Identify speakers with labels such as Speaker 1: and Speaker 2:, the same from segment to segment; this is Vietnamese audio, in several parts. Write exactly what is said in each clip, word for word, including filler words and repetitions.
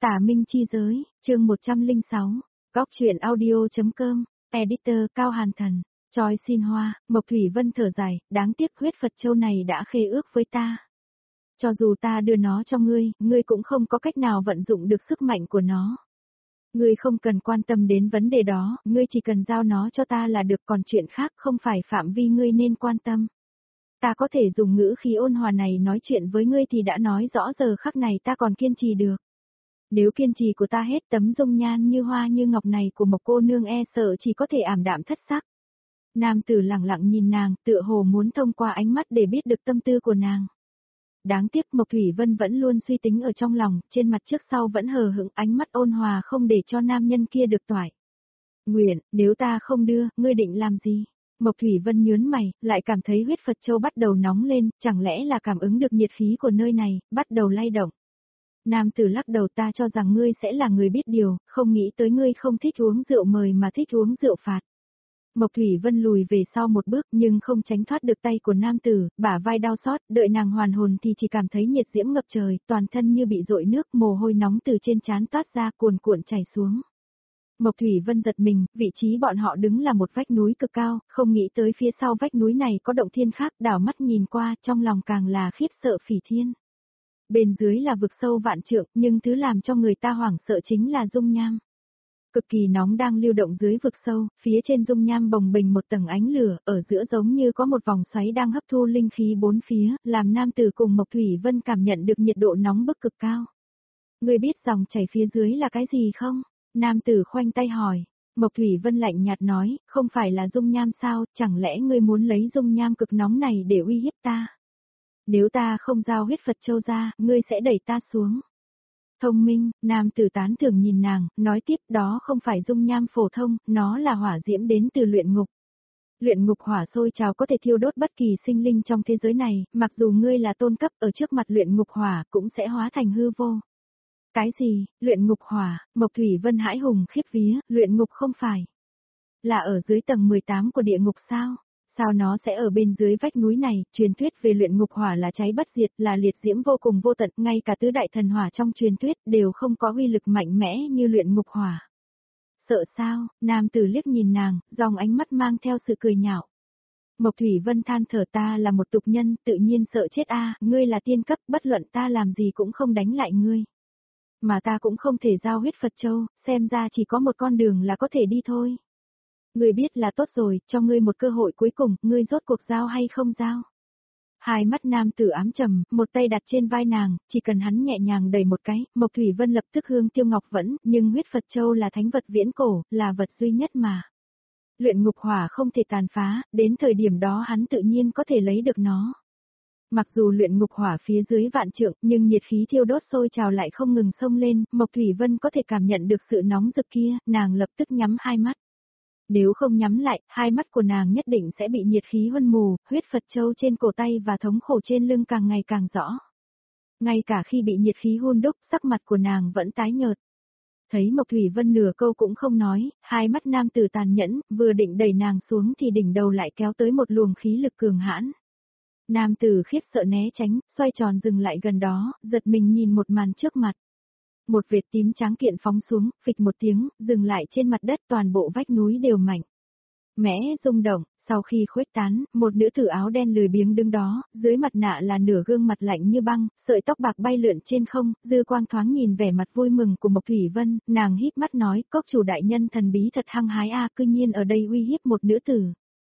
Speaker 1: Tả Minh chi giới, chương một trăm lẻ sáu, Góc truyện audio.com, Editor Cao Hàn Thần, Choi Xin Hoa, Mộc Thủy Vân thở dài, đáng tiếc huyết Phật Châu này đã khê ước với ta. Cho dù ta đưa nó cho ngươi, ngươi cũng không có cách nào vận dụng được sức mạnh của nó. Ngươi không cần quan tâm đến vấn đề đó, ngươi chỉ cần giao nó cho ta là được, còn chuyện khác không phải phạm vi ngươi nên quan tâm. Ta có thể dùng ngữ khí ôn hòa này nói chuyện với ngươi thì đã nói rõ giờ khắc này ta còn kiên trì được. Nếu kiên trì của ta hết, tấm dung nhan như hoa như ngọc này của một cô nương e sợ chỉ có thể ảm đạm thất sắc. Nam tử lặng lặng nhìn nàng, tựa hồ muốn thông qua ánh mắt để biết được tâm tư của nàng. Đáng tiếc Mộc Thủy Vân vẫn luôn suy tính ở trong lòng, trên mặt trước sau vẫn hờ hững, ánh mắt ôn hòa không để cho nam nhân kia được toại. Nguyện, nếu ta không đưa, ngươi định làm gì? Mộc Thủy Vân nhớn mày, lại cảm thấy huyết Phật Châu bắt đầu nóng lên, chẳng lẽ là cảm ứng được nhiệt khí của nơi này, bắt đầu lay động. Nam tử lắc đầu, ta cho rằng ngươi sẽ là người biết điều, không nghĩ tới ngươi không thích uống rượu mời mà thích uống rượu phạt. Mộc Thủy Vân lùi về sau một bước nhưng không tránh thoát được tay của nam tử, bả vai đau xót, đợi nàng hoàn hồn thì chỉ cảm thấy nhiệt diễm ngập trời, toàn thân như bị dội nước, mồ hôi nóng từ trên trán toát ra cuồn cuộn chảy xuống. Mộc Thủy Vân giật mình, vị trí bọn họ đứng là một vách núi cực cao, không nghĩ tới phía sau vách núi này có động thiên khác, đảo mắt nhìn qua, trong lòng càng là khiếp sợ phỉ thiên. Bên dưới là vực sâu vạn trượng, nhưng thứ làm cho người ta hoảng sợ chính là dung nham. Cực kỳ nóng đang lưu động dưới vực sâu, phía trên dung nham bồng bềnh một tầng ánh lửa, ở giữa giống như có một vòng xoáy đang hấp thu linh khí bốn phía, làm nam tử cùng Mộc Thủy Vân cảm nhận được nhiệt độ nóng bức cực cao. Ngươi biết dòng chảy phía dưới là cái gì không? Nam tử khoanh tay hỏi. Mộc Thủy Vân lạnh nhạt nói, không phải là dung nham sao, chẳng lẽ ngươi muốn lấy dung nham cực nóng này để uy hiếp ta? Nếu ta không giao huyết Phật Châu ra, ngươi sẽ đẩy ta xuống. Thông minh, nam tử tán thưởng nhìn nàng, nói tiếp, đó không phải dung nham phổ thông, nó là hỏa diễm đến từ luyện ngục. Luyện ngục hỏa sôi trào có thể thiêu đốt bất kỳ sinh linh trong thế giới này, mặc dù ngươi là tôn cấp ở trước mặt luyện ngục hỏa cũng sẽ hóa thành hư vô. Cái gì, luyện ngục hỏa? Mộc Thủy Vân hãi hùng khiếp vía, luyện ngục không phải là ở dưới tầng mười tám của địa ngục sao? Sao nó sẽ ở bên dưới vách núi này? Truyền thuyết về luyện ngục hỏa là cháy bất diệt, là liệt diễm vô cùng vô tận, ngay cả tứ đại thần hỏa trong truyền thuyết đều không có uy lực mạnh mẽ như luyện ngục hỏa. Sợ sao? Nam tử liếc nhìn nàng, dòng ánh mắt mang theo sự cười nhạo. Mộc Thủy Vân than thở, ta là một tục nhân, tự nhiên sợ chết a, ngươi là tiên cấp, bất luận ta làm gì cũng không đánh lại ngươi. Mà ta cũng không thể giao huyết Phật Châu, xem ra chỉ có một con đường là có thể đi thôi. Ngươi biết là tốt rồi, cho ngươi một cơ hội cuối cùng, ngươi rốt cuộc giao hay không giao? Hai mắt nam tử ám trầm, một tay đặt trên vai nàng, chỉ cần hắn nhẹ nhàng đẩy một cái, Mộc Thủy Vân lập tức hương tiêu ngọc vẫn, nhưng huyết Phật Châu là thánh vật viễn cổ, là vật duy nhất mà. Luyện ngục hỏa không thể tàn phá, đến thời điểm đó hắn tự nhiên có thể lấy được nó. Mặc dù luyện ngục hỏa phía dưới vạn trượng, nhưng nhiệt khí thiêu đốt sôi trào lại không ngừng xông lên, Mộc Thủy Vân có thể cảm nhận được sự nóng rực kia, nàng lập tức nhắm hai mắt. Nếu không nhắm lại, hai mắt của nàng nhất định sẽ bị nhiệt khí huân mù, huyết Phật Châu trên cổ tay và thống khổ trên lưng càng ngày càng rõ. Ngay cả khi bị nhiệt khí hun đúc, sắc mặt của nàng vẫn tái nhợt. Thấy Mộc Thủy Vân nửa câu cũng không nói, hai mắt nam tử tàn nhẫn, vừa định đẩy nàng xuống thì đỉnh đầu lại kéo tới một luồng khí lực cường hãn. Nam tử khiếp sợ né tránh, xoay tròn dừng lại gần đó, giật mình nhìn một màn trước mặt. Một vệt tím trắng kiện phóng xuống, phịch một tiếng, dừng lại trên mặt đất, toàn bộ vách núi đều mạnh mẽ rung động, sau khi khuếch tán, một nữ tử áo đen lười biếng đứng đó, dưới mặt nạ là nửa gương mặt lạnh như băng, sợi tóc bạc bay lượn trên không, dư quang thoáng nhìn vẻ mặt vui mừng của Mộc Thủy Vân, nàng híp mắt nói, cốc chủ đại nhân thần bí thật hăng hái a, cư nhiên ở đây uy hiếp một nữ tử.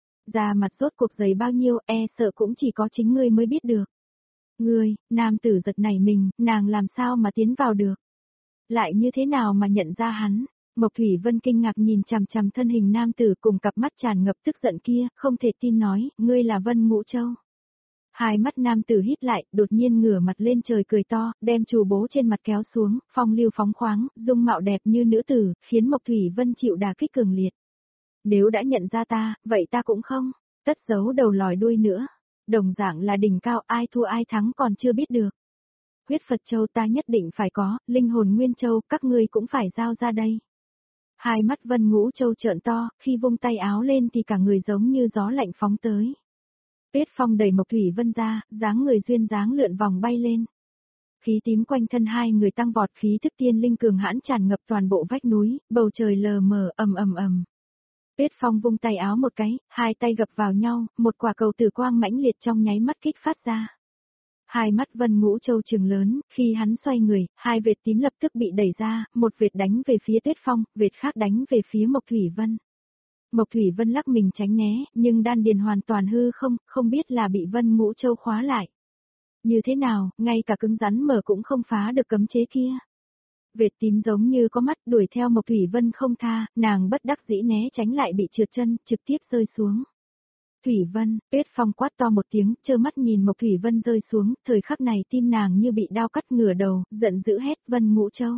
Speaker 1: Da mặt rốt cuộc dày bao nhiêu, e sợ cũng chỉ có chính ngươi mới biết được. Ngươi, nam tử giật nảy mình, nàng làm sao mà tiến vào được? Lại như thế nào mà nhận ra hắn? Mộc Thủy Vân kinh ngạc nhìn chằm chằm thân hình nam tử cùng cặp mắt tràn ngập tức giận kia, không thể tin nói, ngươi là Vân Ngũ Châu. Hai mắt nam tử híp lại, đột nhiên ngửa mặt lên trời cười to, đem chù bố trên mặt kéo xuống, phong lưu phóng khoáng, dung mạo đẹp như nữ tử, khiến Mộc Thủy Vân chịu đả kích cường liệt. Nếu đã nhận ra ta, vậy ta cũng không, tất giấu đầu lòi đuôi nữa. Đồng dạng là đỉnh cao, ai thua ai thắng còn chưa biết được. Huyết Phật Châu ta nhất định phải có, linh hồn Nguyên Châu các ngươi cũng phải giao ra đây. Hai mắt Vân Ngũ Châu trợn to, khi vung tay áo lên thì cả người giống như gió lạnh phóng tới. Tuyết phong đẩy Mộc Thủy Vân ra, dáng người duyên dáng lượn vòng bay lên. Khí tím quanh thân hai người tăng vọt, khí thức tiên linh cường hãn tràn ngập toàn bộ vách núi, bầu trời lờ mờ ầm ầm ầm. Tuyết Phong vung tay áo một cái, hai tay gập vào nhau, một quả cầu tử quang mãnh liệt trong nháy mắt kích phát ra. Hai mắt Vân Ngũ Châu trừng lớn, khi hắn xoay người, hai vệt tím lập tức bị đẩy ra, một vệt đánh về phía Tuyết Phong, vệt khác đánh về phía Mộc Thủy Vân. Mộc Thủy Vân lắc mình tránh né, nhưng đan điền hoàn toàn hư không, không biết là bị Vân Ngũ Châu khóa lại. Như thế nào, ngay cả cứng rắn mở cũng không phá được cấm chế kia. Vệt tím giống như có mắt đuổi theo Mộc Thủy Vân không tha, nàng bất đắc dĩ né tránh lại bị trượt chân, trực tiếp rơi xuống. Thủy Vân, Tuyết Phong quát to một tiếng, trơ mắt nhìn Mộc Thủy Vân rơi xuống, thời khắc này tim nàng như bị đao cắt ngửa đầu, giận dữ hét Vân Ngũ Châu.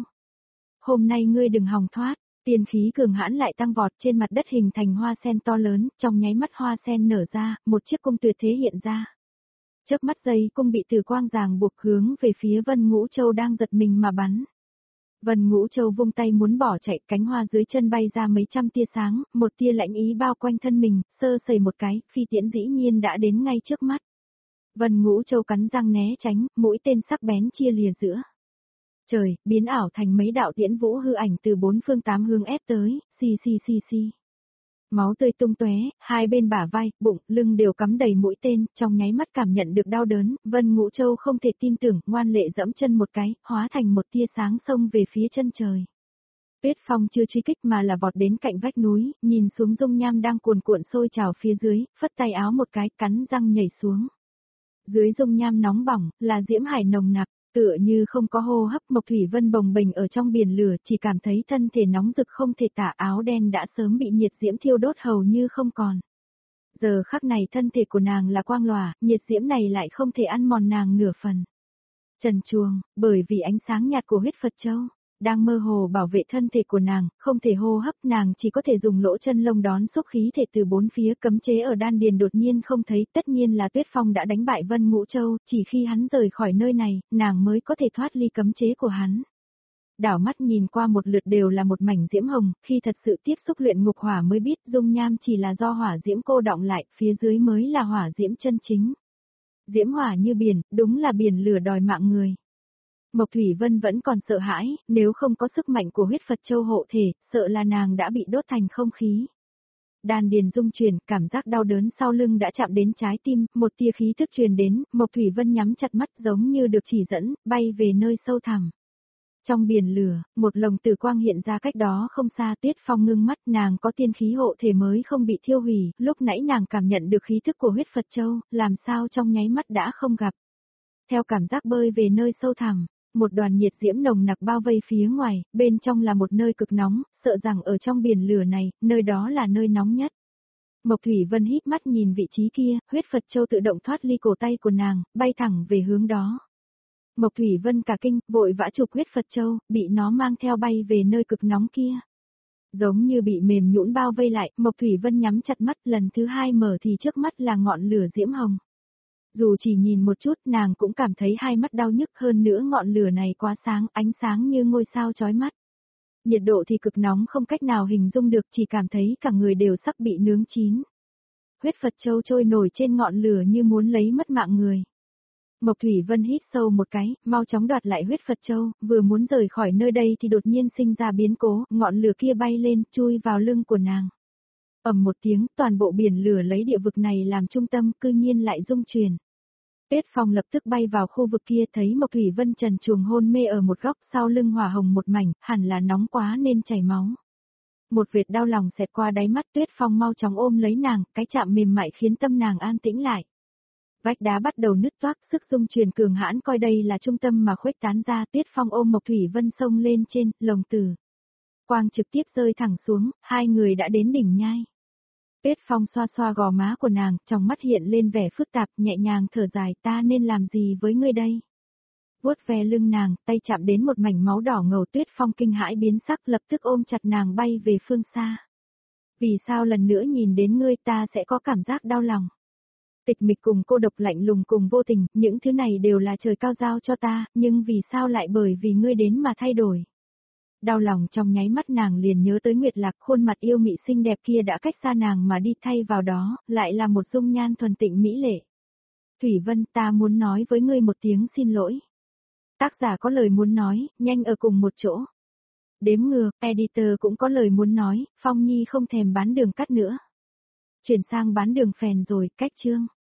Speaker 1: Hôm nay ngươi đừng hòng thoát, tiên khí cường hãn lại tăng vọt trên mặt đất hình thành hoa sen to lớn, trong nháy mắt hoa sen nở ra, một chiếc cung tuyệt thế hiện ra. Chớp mắt dây cung bị tử quang ràng buộc hướng về phía Vân Ngũ Châu đang giật mình mà bắn. Vân Ngũ Châu vung tay muốn bỏ chạy, cánh hoa dưới chân bay ra mấy trăm tia sáng, một tia lạnh ý bao quanh thân mình, sơ sẩy một cái, phi tiễn dĩ nhiên đã đến ngay trước mắt. Vân Ngũ Châu cắn răng né tránh, mũi tên sắc bén chia lìa giữa trời, biến ảo thành mấy đạo tiễn vũ hư ảnh từ bốn phương tám hướng ép tới, xì xì xì xì. Máu tươi tung tóe, hai bên bả vai, bụng, lưng đều cắm đầy mũi tên, trong nháy mắt cảm nhận được đau đớn, Vân Ngũ Châu không thể tin tưởng, ngoan lệ dẫm chân một cái, hóa thành một tia sáng xông về phía chân trời. Tuyết Phong chưa truy kích mà là vọt đến cạnh vách núi, nhìn xuống dung nham đang cuồn cuộn sôi trào phía dưới, phất tay áo một cái, cắn răng nhảy xuống. Dưới dung nham nóng bỏng, là diễm hải nồng nặc. Tựa như không có hô hấp, Mộc Thủy Vân bồng bềnh ở trong biển lửa, chỉ cảm thấy thân thể nóng rực không thể tả, áo đen đã sớm bị nhiệt diễm thiêu đốt hầu như không còn. Giờ khắc này thân thể của nàng là quang lòa, nhiệt diễm này lại không thể ăn mòn nàng nửa phần. Trần truồng, bởi vì ánh sáng nhạt của huyết Phật Châu, đang mơ hồ bảo vệ thân thể của nàng, không thể hô hấp, nàng chỉ có thể dùng lỗ chân lông đón xúc khí thể từ bốn phía, cấm chế ở đan điền đột nhiên không thấy, tất nhiên là Tuyết Phong đã đánh bại Vân Ngũ Châu, chỉ khi hắn rời khỏi nơi này, nàng mới có thể thoát ly cấm chế của hắn. Đảo mắt nhìn qua một lượt đều là một mảnh diễm hồng, khi thật sự tiếp xúc luyện ngục hỏa mới biết dung nham chỉ là do hỏa diễm cô đọng lại, phía dưới mới là hỏa diễm chân chính. Diễm hỏa như biển, đúng là biển lửa đòi mạng người. Mộc Thủy Vân vẫn còn sợ hãi, nếu không có sức mạnh của huyết Phật Châu hộ thể, sợ là nàng đã bị đốt thành không khí. Đan điền rung chuyển, cảm giác đau đớn sau lưng đã chạm đến trái tim, một tia khí thức truyền đến, Mộc Thủy Vân nhắm chặt mắt giống như được chỉ dẫn, bay về nơi sâu thẳm. Trong biển lửa, một lồng tử quang hiện ra cách đó không xa, Tuyết Phong ngưng mắt, nàng có tiên khí hộ thể mới không bị thiêu hủy, lúc nãy nàng cảm nhận được khí thức của huyết Phật Châu, làm sao trong nháy mắt đã không gặp. Theo cảm giác bơi về nơi sâu thẳm, một đoàn nhiệt diễm nồng nặc bao vây phía ngoài, bên trong là một nơi cực nóng, sợ rằng ở trong biển lửa này, nơi đó là nơi nóng nhất. Mộc Thủy Vân híp mắt nhìn vị trí kia, huyết Phật Châu tự động thoát ly cổ tay của nàng, bay thẳng về hướng đó. Mộc Thủy Vân cả kinh, vội vã chụp huyết Phật Châu, bị nó mang theo bay về nơi cực nóng kia. Giống như bị mềm nhũn bao vây lại, Mộc Thủy Vân nhắm chặt mắt, lần thứ hai mở thì trước mắt là ngọn lửa diễm hồng. Dù chỉ nhìn một chút nàng cũng cảm thấy hai mắt đau nhức, hơn nữa ngọn lửa này quá sáng, ánh sáng như ngôi sao chói mắt. Nhiệt độ thì cực nóng không cách nào hình dung được, chỉ cảm thấy cả người đều sắp bị nướng chín. Huyết Phật Châu trôi nổi trên ngọn lửa như muốn lấy mất mạng người. Mộc Thủy Vân hít sâu một cái, mau chóng đoạt lại huyết Phật Châu, vừa muốn rời khỏi nơi đây thì đột nhiên sinh ra biến cố, ngọn lửa kia bay lên, chui vào lưng của nàng. Ầm một tiếng, toàn bộ biển lửa lấy địa vực này làm trung tâm, cư nhiên lại rung chuyển. Tuyết Phong lập tức bay vào khu vực kia, thấy Mộc Thủy Vân trần truồng hôn mê ở một góc, sau lưng hỏa hồng một mảnh, hẳn là nóng quá nên chảy máu. Một vệt đau lòng xẹt qua đáy mắt, Tuyết Phong mau chóng ôm lấy nàng, cái chạm mềm mại khiến tâm nàng an tĩnh lại. Vách đá bắt đầu nứt toác, sức rung truyền cường hãn coi đây là trung tâm mà khuếch tán ra, Tuyết Phong ôm Mộc Thủy Vân xông lên trên, lồng tử quang trực tiếp rơi thẳng xuống, hai người đã đến đỉnh nhai. Tuyết Phong xoa xoa gò má của nàng, trong mắt hiện lên vẻ phức tạp, nhẹ nhàng thở dài, ta nên làm gì với ngươi đây? Vuốt ve lưng nàng, tay chạm đến một mảnh máu đỏ ngầu, Tuyết Phong kinh hãi biến sắc, lập tức ôm chặt nàng bay về phương xa. Vì sao lần nữa nhìn đến ngươi ta sẽ có cảm giác đau lòng? Tịch mịch cùng cô độc lạnh lùng cùng vô tình, những thứ này đều là trời cao giao cho ta, nhưng vì sao lại bởi vì ngươi đến mà thay đổi? Đau lòng trong nháy mắt nàng liền nhớ tới Nguyệt Lạc, khuôn mặt yêu mị xinh đẹp kia đã cách xa nàng mà đi, thay vào đó, lại là một dung nhan thuần tịnh mỹ lệ. Thủy Vân, ta muốn nói với ngươi một tiếng xin lỗi. Tác giả có lời muốn nói, nhanh ở cùng một chỗ. Đếm ngược, editor cũng có lời muốn nói, Phong Nhi không thèm bán đường cắt nữa. Chuyển sang bán đường phèn rồi, cách chương.